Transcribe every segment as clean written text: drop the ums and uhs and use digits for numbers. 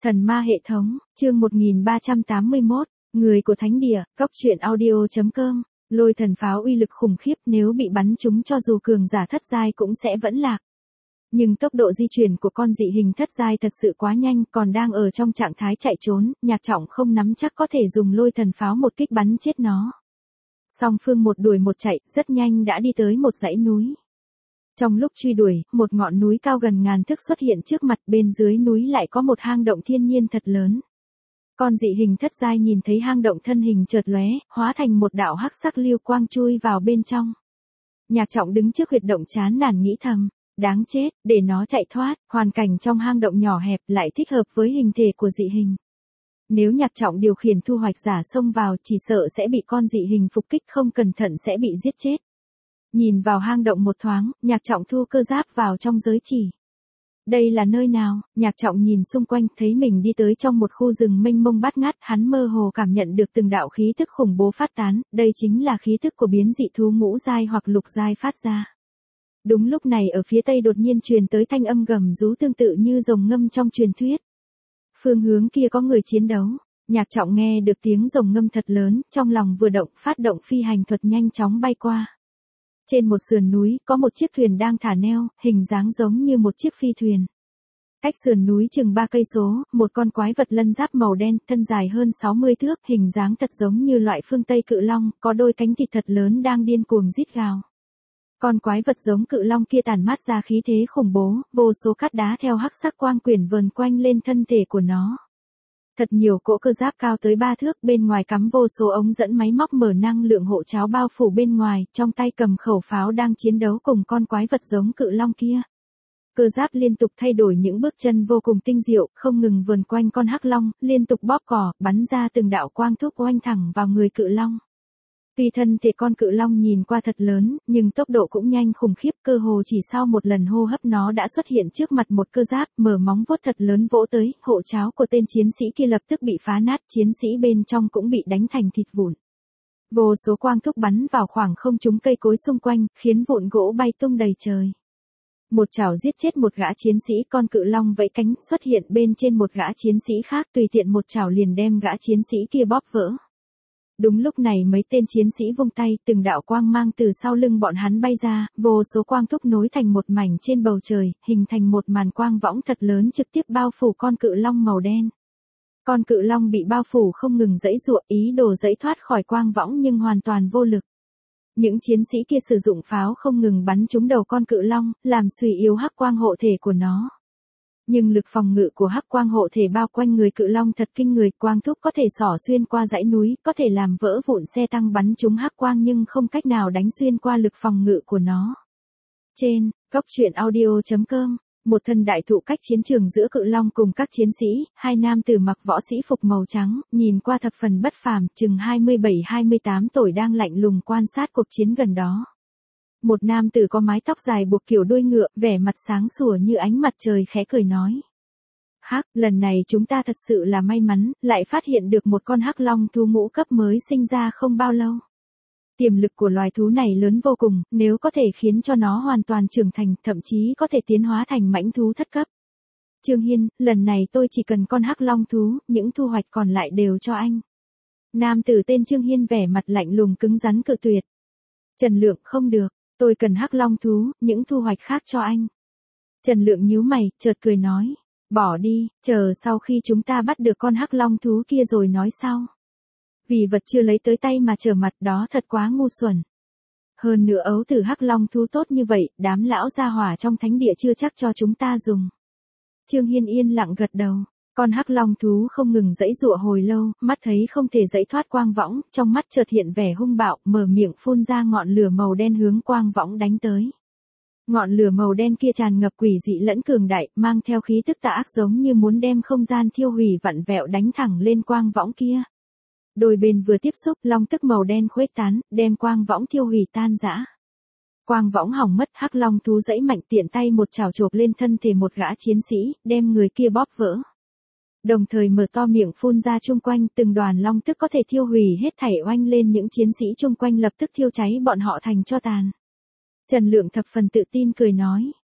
Thần ma hệ thống, chương 1381, người của thánh địa, góc truyện audio.com, lôi thần pháo uy lực khủng khiếp, nếu bị bắn trúng cho dù cường giả thất giai cũng sẽ vẫn lạc. Nhưng tốc độ di chuyển của con dị hình thất giai thật sự quá nhanh, còn đang ở trong trạng thái chạy trốn, Nhạc Trọng không nắm chắc có thể dùng lôi thần pháo một kích bắn chết nó. Song phương một đuổi một chạy, rất nhanh đã đi tới một dãy núi. Trong lúc truy đuổi, một ngọn núi cao gần ngàn thước xuất hiện trước mặt, bên dưới núi lại có một hang động thiên nhiên thật lớn. Con dị hình thất giai nhìn thấy hang động, thân hình chợt lóe, hóa thành một đạo hắc sắc lưu quang chui vào bên trong. Nhạc Trọng đứng trước huyệt động chán nản nghĩ thầm, đáng chết, để nó chạy thoát, hoàn cảnh trong hang động nhỏ hẹp lại thích hợp với hình thể của dị hình. Nếu Nhạc Trọng điều khiển thu hoạch giả xông vào, chỉ sợ sẽ bị con dị hình phục kích, không cẩn thận sẽ bị giết chết. Nhìn vào hang động một thoáng, Nhạc Trọng thu cơ giáp vào trong giới chỉ. Đây là nơi nào? Nhạc Trọng nhìn xung quanh, thấy mình đi tới trong một khu rừng mênh mông bát ngát, hắn mơ hồ cảm nhận được từng đạo khí tức khủng bố phát tán, đây chính là khí tức của biến dị thú ngũ giai hoặc lục giai phát ra. Đúng lúc này ở phía tây đột nhiên truyền tới thanh âm gầm rú tương tự như rồng ngâm trong truyền thuyết. Phương hướng kia có người chiến đấu. Nhạc Trọng nghe được tiếng rồng ngâm thật lớn, trong lòng vừa động, phát động phi hành thuật nhanh chóng bay qua. Trên một sườn núi, có một chiếc thuyền đang thả neo, hình dáng giống như một chiếc phi thuyền. Cách sườn núi chừng 3 cây số, một con quái vật lân giáp màu đen, thân dài hơn 60 thước, hình dáng thật giống như loại phương Tây cự long, có đôi cánh thịt thật lớn đang điên cuồng rít gào. Con quái vật giống cự long kia tản mát ra khí thế khủng bố, vô số cát đá theo hắc sắc quang quyển vờn quanh lên thân thể của nó. Thật nhiều cỗ cơ giáp cao tới 3 thước, bên ngoài cắm vô số ống dẫn máy móc mở năng lượng hộ cháo bao phủ bên ngoài, trong tay cầm khẩu pháo đang chiến đấu cùng con quái vật giống cự long kia. Cơ giáp liên tục thay đổi những bước chân vô cùng tinh diệu, không ngừng vờn quanh con hắc long, liên tục bóp cò, bắn ra từng đạo quang thúc oanh thẳng vào người cự long. Tuy thân thể con cự long nhìn qua thật lớn, nhưng tốc độ cũng nhanh khủng khiếp, cơ hồ chỉ sau một lần hô hấp nó đã xuất hiện trước mặt một cơ giáp, mở móng vuốt thật lớn vỗ tới, hộ cháo của tên chiến sĩ kia lập tức bị phá nát, chiến sĩ bên trong cũng bị đánh thành thịt vụn. Vô số quang thúc bắn vào khoảng không trung cây cối xung quanh, khiến vụn gỗ bay tung đầy trời. Một chảo giết chết một gã chiến sĩ, con cự long vẫy cánh xuất hiện bên trên một gã chiến sĩ khác, tùy tiện một chảo liền đem gã chiến sĩ kia bóp vỡ. Đúng lúc này mấy tên chiến sĩ vung tay, từng đạo quang mang từ sau lưng bọn hắn bay ra, vô số quang thúc nối thành một mảnh trên bầu trời, hình thành một màn quang võng thật lớn trực tiếp bao phủ con cự long màu đen. Con cự long bị bao phủ không ngừng giãy giụa, ý đồ giãy thoát khỏi quang võng nhưng hoàn toàn vô lực. Những chiến sĩ kia sử dụng pháo không ngừng bắn trúng đầu con cự long, làm suy yếu hắc quang hộ thể của nó. Nhưng lực phòng ngự của hắc quang hộ thể bao quanh người cự long thật kinh người, quang thúc có thể xỏ xuyên qua dãy núi, có thể làm vỡ vụn xe tăng bắn trúng hắc quang nhưng không cách nào đánh xuyên qua lực phòng ngự của nó. Trên, góc truyện audio.com, một thân đại thụ cách chiến trường giữa cự long cùng các chiến sĩ, hai nam tử mặc võ sĩ phục màu trắng, nhìn qua thập phần bất phàm, chừng 27-28 tuổi đang lạnh lùng quan sát cuộc chiến gần đó. Một nam tử có mái tóc dài buộc kiểu đuôi ngựa, vẻ mặt sáng sủa như ánh mặt trời khẽ cười nói. Hắc, lần này chúng ta thật sự là may mắn, lại phát hiện được một con hắc long thú ngũ cấp mới sinh ra không bao lâu. Tiềm lực của loài thú này lớn vô cùng, nếu có thể khiến cho nó hoàn toàn trưởng thành, thậm chí có thể tiến hóa thành mãnh thú thất cấp. Trương Hiên, lần này tôi chỉ cần con hắc long thú, những thu hoạch còn lại đều cho anh. Nam tử tên Trương Hiên vẻ mặt lạnh lùng cứng rắn cự tuyệt. Trần Lượng, không được. Tôi cần hắc long thú, những thu hoạch khác cho anh. Trần Lượng nhíu mày, chợt cười nói. Bỏ đi, chờ sau khi chúng ta bắt được con hắc long thú kia rồi nói sau. Vì vật chưa lấy tới tay mà trở mặt đó thật quá ngu xuẩn. Hơn nữa ấu tử hắc long thú tốt như vậy, đám lão gia hỏa trong thánh địa chưa chắc cho chúng ta dùng. Trương Hiên yên lặng gật đầu. Con hắc long thú không ngừng giãy giụa hồi lâu, mắt thấy không thể giãy thoát quang võng, trong mắt chợt hiện vẻ hung bạo, mở miệng phun ra ngọn lửa màu đen hướng quang võng đánh tới. Ngọn lửa màu đen kia tràn ngập quỷ dị lẫn cường đại, mang theo khí tức tà ác giống như muốn đem không gian thiêu hủy vặn vẹo đánh thẳng lên quang võng kia. Đôi bên vừa tiếp xúc, long tức màu đen khuếch tán, đem quang võng thiêu hủy tan rã. Quang võng hỏng mất, hắc long thú giãy mạnh tiện tay một chảo chộp lên thân thể một gã chiến sĩ, đem người kia bóp vỡ. Đồng thời mở to miệng phun ra chung quanh, từng đoàn long tức có thể thiêu hủy hết thảy oanh lên những chiến sĩ chung quanh lập tức thiêu cháy bọn họ thành tro tàn. Trần Lượng thập phần tự tin cười nói,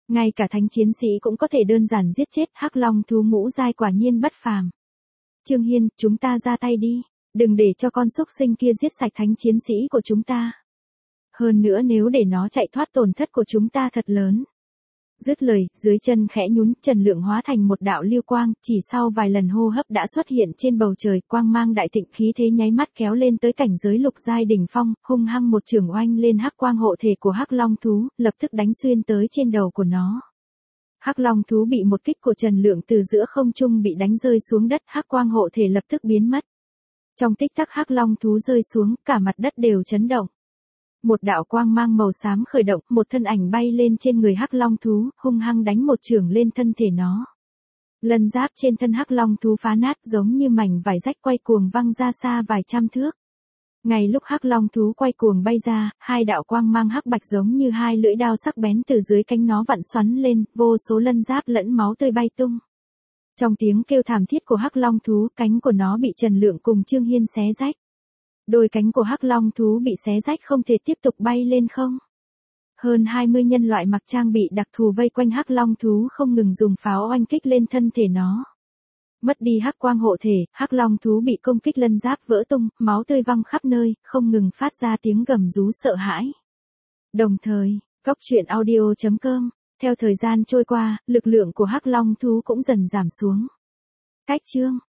Ngay cả thánh chiến sĩ cũng có thể đơn giản giết chết, hắc long thú ngũ giai quả nhiên bất phàm. Trương Hiên, chúng ta ra tay đi, đừng để cho con súc sinh kia giết sạch thánh chiến sĩ của chúng ta. Hơn nữa nếu để nó chạy thoát tổn thất của chúng ta thật lớn. Dứt lời, dưới chân khẽ nhún, Trần Lượng hóa thành một đạo lưu quang, chỉ sau vài lần hô hấp đã xuất hiện trên bầu trời, quang mang đại thịnh, khí thế nháy mắt kéo lên tới cảnh giới lục giai đỉnh phong, hung hăng một chưởng oanh lên hắc quang hộ thể của hắc long thú, lập tức đánh xuyên tới trên đầu của nó. Hắc long thú bị một kích của Trần Lượng từ giữa không trung bị đánh rơi xuống đất, hắc quang hộ thể lập tức biến mất. Trong tích tắc hắc long thú rơi xuống, cả mặt đất đều chấn động. Một đạo quang mang màu xám khởi động, một thân ảnh bay lên trên người hắc long thú, hung hăng đánh một chưởng lên thân thể nó. Lân giáp trên thân hắc long thú phá nát giống như mảnh vải rách quay cuồng văng ra xa vài trăm thước. Ngay lúc hắc long thú quay cuồng bay ra, hai đạo quang mang hắc bạch giống như hai lưỡi đao sắc bén từ dưới cánh nó vặn xoắn lên, vô số lân giáp lẫn máu tươi bay tung. Trong tiếng kêu thảm thiết của hắc long thú, cánh của nó bị Trần Lượng cùng Trương Hiên xé rách. Đôi cánh của hắc long thú bị xé rách không thể tiếp tục bay lên không. Hơn 20 nhân loại mặc trang bị đặc thù vây quanh hắc long thú không ngừng dùng pháo oanh kích lên thân thể nó. Mất đi hắc quang hộ thể, hắc long thú bị công kích lân giáp vỡ tung, máu tươi văng khắp nơi, không ngừng phát ra tiếng gầm rú sợ hãi. Đồng thời, coctruyện.audio.com, theo thời gian trôi qua, lực lượng của hắc long thú cũng dần giảm xuống. Cách chương